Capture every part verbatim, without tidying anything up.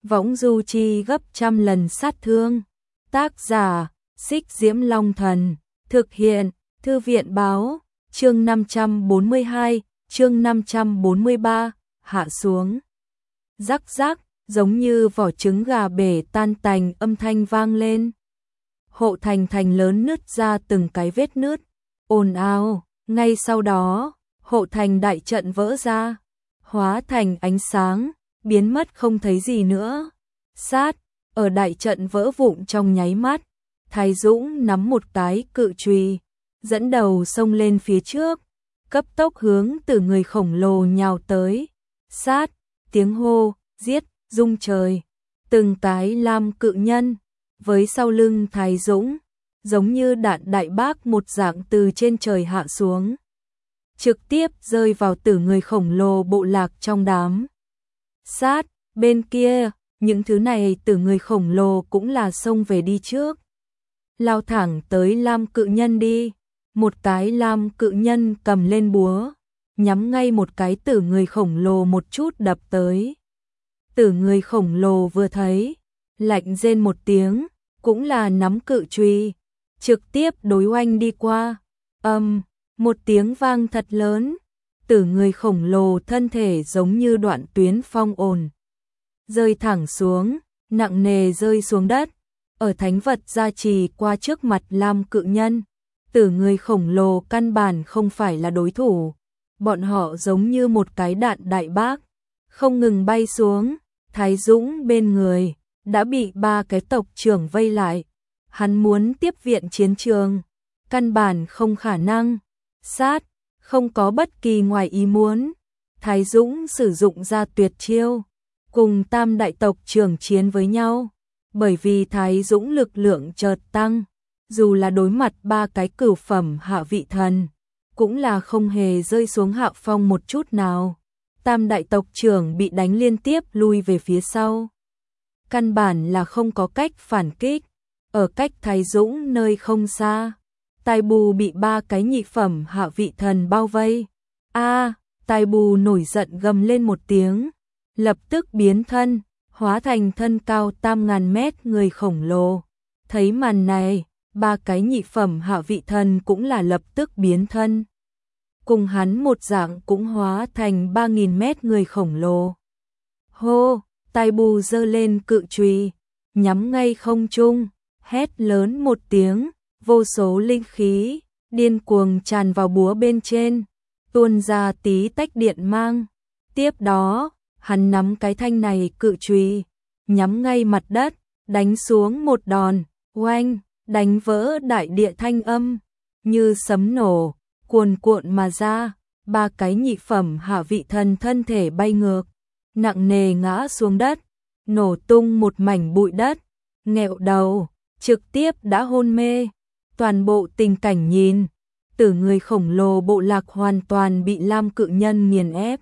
võng du chi gấp trăm lần sát thương. Tác giả, Xích Diễm Long Thần, thực hiện, Thư viện báo, chương năm trăm bốn mươi hai, chương năm trăm bốn mươi ba, hạ xuống. Rắc rắc, giống như vỏ trứng gà bể tan tành âm thanh vang lên. Hộ thành thành lớn nứt ra từng cái vết nứt, ồn ào, ngay sau đó, hộ thành đại trận vỡ ra, hóa thành ánh sáng, biến mất không thấy gì nữa. Sát, ở đại trận vỡ vụn trong nháy mắt, Thái Dũng nắm một cái cự chùy, dẫn đầu xông lên phía trước, cấp tốc hướng từ người khổng lồ nhào tới. Sát, tiếng hô, giết, rung trời, từng cái lam cự nhân, với sau lưng Thái Dũng, giống như đạn đại bác một dạng từ trên trời hạ xuống, trực tiếp rơi vào tử người khổng lồ bộ lạc trong đám. Sát, bên kia, những thứ này tử người khổng lồ cũng là xông về đi trước. Lao thẳng tới lam cự nhân đi, một cái lam cự nhân cầm lên búa, nhắm ngay một cái tử người khổng lồ một chút đập tới. Tử người khổng lồ vừa thấy, lạnh rên một tiếng, cũng là nắm cự chùy, trực tiếp đối oanh đi qua. Âm, um, một tiếng vang thật lớn, tử người khổng lồ thân thể giống như đoạn tuyến phong ồn, rơi thẳng xuống, nặng nề rơi xuống đất, ở thánh vật gia trì qua trước mặt lam cự nhân. Tử người khổng lồ căn bản không phải là đối thủ, bọn họ giống như một cái đạn đại bác, không ngừng bay xuống. Thái Dũng bên người đã bị ba cái tộc trưởng vây lại, hắn muốn tiếp viện chiến trường, căn bản không khả năng. Sát, không có bất kỳ ngoài ý muốn, Thái Dũng sử dụng ra tuyệt chiêu, cùng tam đại tộc trưởng chiến với nhau. Bởi vì Thái Dũng lực lượng chợt tăng, dù là đối mặt ba cái cửu phẩm hạ vị thần, cũng là không hề rơi xuống hạ phong một chút nào. Tam đại tộc trưởng bị đánh liên tiếp lui về phía sau, căn bản là không có cách phản kích. Ở cách Thái Dũng nơi không xa, Tai Bù bị ba cái nhị phẩm hạ vị thần bao vây. A, à, Tai Bù nổi giận gầm lên một tiếng, lập tức biến thân, hóa thành thân cao tam ngàn mét người khổng lồ. Thấy màn này, ba cái nhị phẩm hạ vị thần cũng là lập tức biến thân, cùng hắn một dạng cũng hóa thành ba nghìn mét người khổng lồ. Hô, Tai Bù giơ lên cự chùy, nhắm ngay không trung, hét lớn một tiếng, vô số linh khí điên cuồng tràn vào búa bên trên, tuôn ra tí tách điện mang. Tiếp đó, hắn nắm cái thanh này cự chùy, nhắm ngay mặt đất, đánh xuống một đòn, oanh, đánh vỡ đại địa thanh âm, như sấm nổ, cuồn cuộn mà ra, ba cái nhị phẩm hạ vị thần thân thể bay ngược, nặng nề ngã xuống đất, nổ tung một mảnh bụi đất, nghẹo đầu, trực tiếp đã hôn mê. Toàn bộ tình cảnh nhìn, tử người khổng lồ bộ lạc hoàn toàn bị lam cự nhân nghiền ép,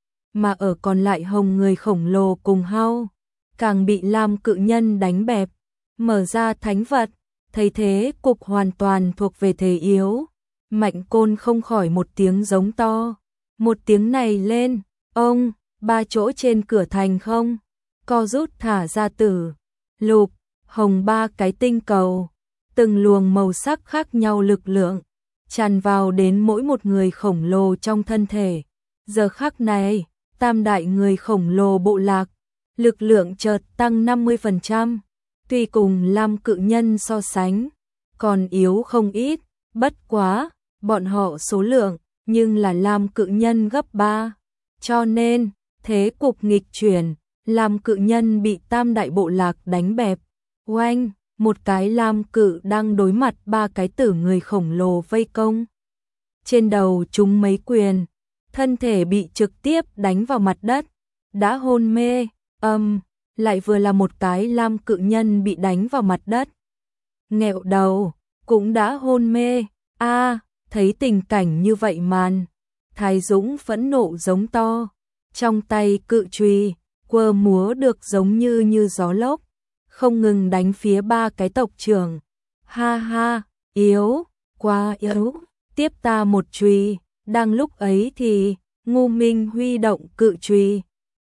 mà ở còn lại hồng người khổng lồ cùng hao, càng bị lam cự nhân đánh bẹp. Mở ra thánh vật, thấy thế cục hoàn toàn thuộc về thế yếu. Mạnh Côn không khỏi một tiếng giống to, một tiếng này lên, ông, ba chỗ trên cửa thành không, co rút thả ra tử, lục, hồng ba cái tinh cầu, từng luồng màu sắc khác nhau lực lượng, tràn vào đến mỗi một người khổng lồ trong thân thể. Giờ khắc này, tam đại người khổng lồ bộ lạc, lực lượng chợt tăng năm mươi phần trăm, tuy cùng lam cự nhân so sánh, còn yếu không ít, bất quá, bọn họ số lượng, nhưng là lam cự nhân gấp ba, cho nên, thế cục nghịch chuyển, lam cự nhân bị tam đại bộ lạc đánh bẹp. Oanh, một cái lam cự đang đối mặt ba cái tử người khổng lồ vây công. Trên đầu chúng mấy quyền, thân thể bị trực tiếp đánh vào mặt đất, đã hôn mê. Âm, um, lại vừa là một cái lam cự nhân bị đánh vào mặt đất, nghẹo đầu, cũng đã hôn mê. A, à, thấy tình cảnh như vậy màn, Thái Dũng phẫn nộ giống to, trong tay cự chùy quơ múa được giống như như gió lốc, không ngừng đánh phía ba cái tộc trưởng. Ha ha, yếu, quá yếu, tiếp ta một chùy. Đang lúc ấy thì Ngô Minh huy động cự chùy,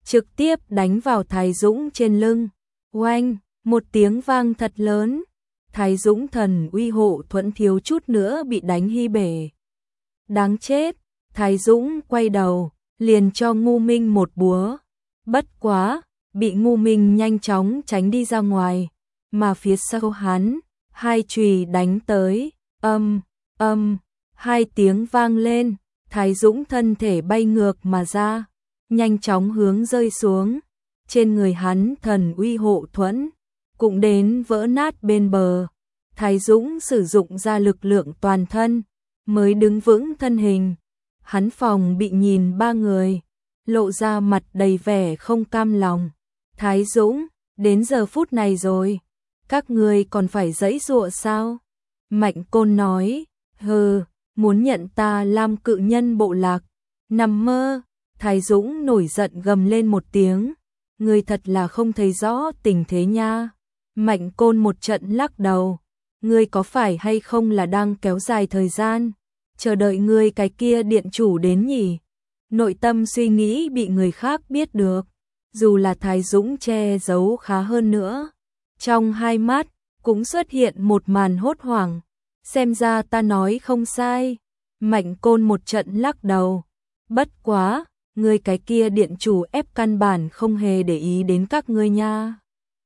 trực tiếp đánh vào Thái Dũng trên lưng. Oanh, một tiếng vang thật lớn. Thái Dũng thần uy hộ thuẫn thiếu chút nữa bị đánh hy bể. Đáng chết, Thái Dũng quay đầu, liền cho Ngu Minh một búa. Bất quá, bị Ngu Minh nhanh chóng tránh đi ra ngoài, mà phía sau hắn, hai chùy đánh tới, âm, âm, hai tiếng vang lên, Thái Dũng thân thể bay ngược mà ra, nhanh chóng hướng rơi xuống. Trên người hắn thần uy hộ thuẫn, cũng đến vỡ nát bên bờ. Thái Dũng sử dụng ra lực lượng toàn thân, mới đứng vững thân hình. Hắn phòng bị nhìn ba người, lộ ra mặt đầy vẻ không cam lòng. Thái Dũng, đến giờ phút này rồi, các người còn phải giãy giụa sao? Mạnh Côn nói, hừ, muốn nhận ta làm cự nhân bộ lạc, nằm mơ. Thái Dũng nổi giận gầm lên một tiếng, người thật là không thấy rõ tình thế nha. Mạnh Côn một trận lắc đầu, ngươi có phải hay không là đang kéo dài thời gian, chờ đợi ngươi cái kia điện chủ đến nhỉ? Nội tâm suy nghĩ bị người khác biết được, dù là Thái Dũng che giấu khá hơn nữa, trong hai mắt cũng xuất hiện một màn hốt hoảng. Xem ra ta nói không sai. Mạnh Côn một trận lắc đầu, bất quá, ngươi cái kia điện chủ ép căn bản không hề để ý đến các ngươi nha.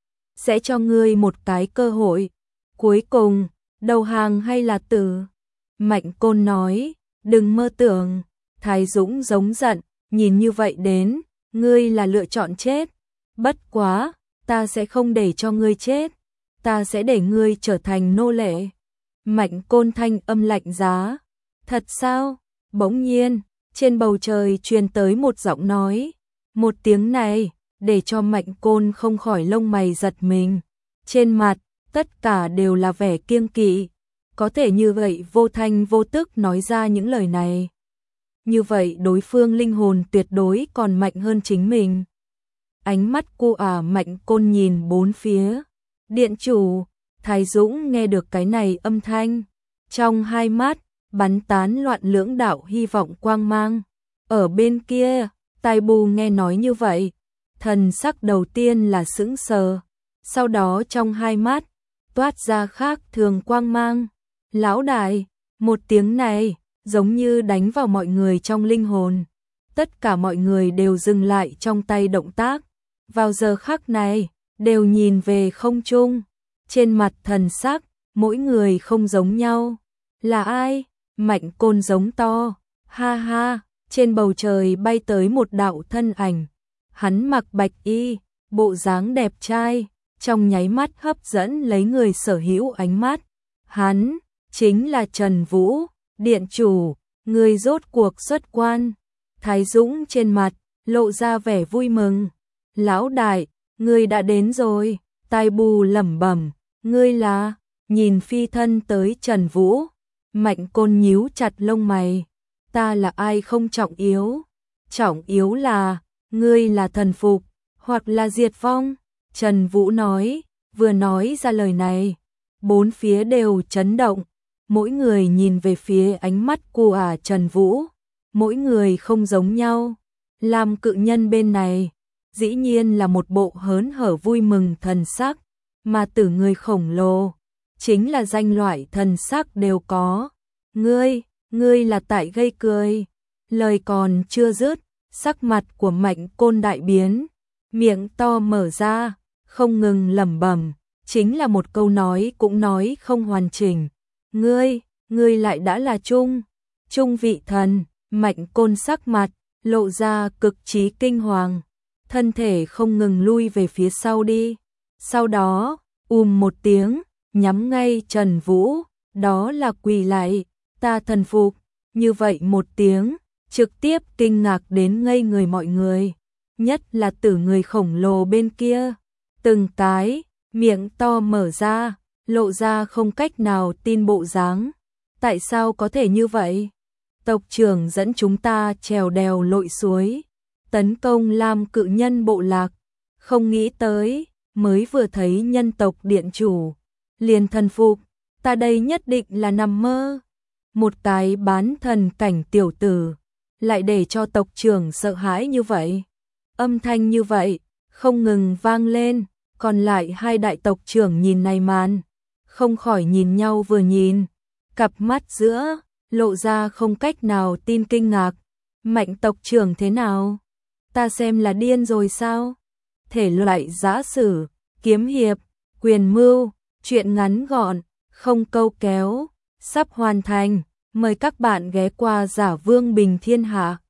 Sẽ cho ngươi một cái cơ hội, cuối cùng, đầu hàng hay là tử? Mạnh Côn nói, đừng mơ tưởng. Thái Dũng giống giận, nhìn như vậy đến, ngươi là lựa chọn chết. Bất quá, ta sẽ không để cho ngươi chết, ta sẽ để ngươi trở thành nô lệ. Mạnh Côn thanh âm lạnh giá, thật sao? Bỗng nhiên, trên bầu trời truyền tới một giọng nói, một tiếng này, để cho Mạnh Côn không khỏi lông mày giật mình. Trên mặt, tất cả đều là vẻ kiêng kỵ, có thể như vậy vô thanh vô tức nói ra những lời này. Như vậy đối phương linh hồn tuyệt đối còn mạnh hơn chính mình. Ánh mắt cô ả Mạnh Côn nhìn bốn phía. Điện chủ, Thái Dũng nghe được cái này âm thanh, trong hai mắt bắn tán loạn lưỡng đạo hy vọng quang mang. Ở bên kia, Tai Bù nghe nói như vậy, thần sắc đầu tiên là sững sờ, sau đó trong hai mắt toát ra khác thường quang mang. Lão đại, một tiếng này giống như đánh vào mọi người trong linh hồn. Tất cả mọi người đều dừng lại trong tay động tác, vào giờ khắc này đều nhìn về không trung. Trên mặt thần sắc mỗi người không giống nhau. Là ai? Mạnh Côn giống to, ha ha. Trên bầu trời bay tới một đạo thân ảnh, hắn mặc bạch y, bộ dáng đẹp trai, trong nháy mắt hấp dẫn lấy người sở hữu ánh mắt. Hắn chính là Trần Vũ, điện chủ, người rốt cuộc xuất quan. Thái Dũng trên mặt lộ ra vẻ vui mừng. Lão đại, ngươi đã đến rồi. Tai Bù lẩm bẩm, ngươi là? Nhìn phi thân tới Trần Vũ, Mạnh Côn nhíu chặt lông mày. Ta là ai không trọng yếu, trọng yếu là ngươi là thần phục hoặc là diệt vong. Trần Vũ nói, vừa nói ra lời này, bốn phía đều chấn động, mỗi người nhìn về phía ánh mắt của ả Trần Vũ, mỗi người không giống nhau. Làm cự nhân bên này, dĩ nhiên là một bộ hớn hở vui mừng thần sắc, mà tử người khổng lồ, chính là danh loại thần sắc đều có. Ngươi, ngươi là tại gây cười. Lời còn chưa dứt, sắc mặt của Mạnh Côn đại biến, miệng to mở ra, không ngừng lẩm bẩm, chính là một câu nói cũng nói không hoàn chỉnh. Ngươi, ngươi lại đã là trung, trung vị thần. Mạnh Côn sắc mặt lộ ra cực trí kinh hoàng, thân thể không ngừng lui về phía sau đi. Sau đó, ùm một tiếng, nhắm ngay Trần Vũ, đó là quỳ lại, ta thần phục. Như vậy một tiếng, trực tiếp kinh ngạc đến ngây người mọi người, nhất là tử người khổng lồ bên kia, từng cái miệng to mở ra, lộ ra không cách nào tin bộ dáng. Tại sao có thể như vậy? Tộc trưởng dẫn chúng ta trèo đèo lội suối, tấn công Lam cự nhân bộ lạc, không nghĩ tới, mới vừa thấy nhân tộc điện chủ, liền thần phục, ta đây nhất định là nằm mơ. Một cái bán thần cảnh tiểu tử, lại để cho tộc trưởng sợ hãi như vậy. Âm thanh như vậy, không ngừng vang lên, còn lại hai đại tộc trưởng nhìn này màn, không khỏi nhìn nhau vừa nhìn, cặp mắt giữa, lộ ra không cách nào tin kinh ngạc. Mạnh tộc trưởng thế nào? Ta xem là điên rồi sao? Thể loại giã sử, kiếm hiệp, quyền mưu, truyện ngắn gọn, không câu kéo, sắp hoàn thành. Mời các bạn ghé qua Giả Vương Bình Thiên Hạ.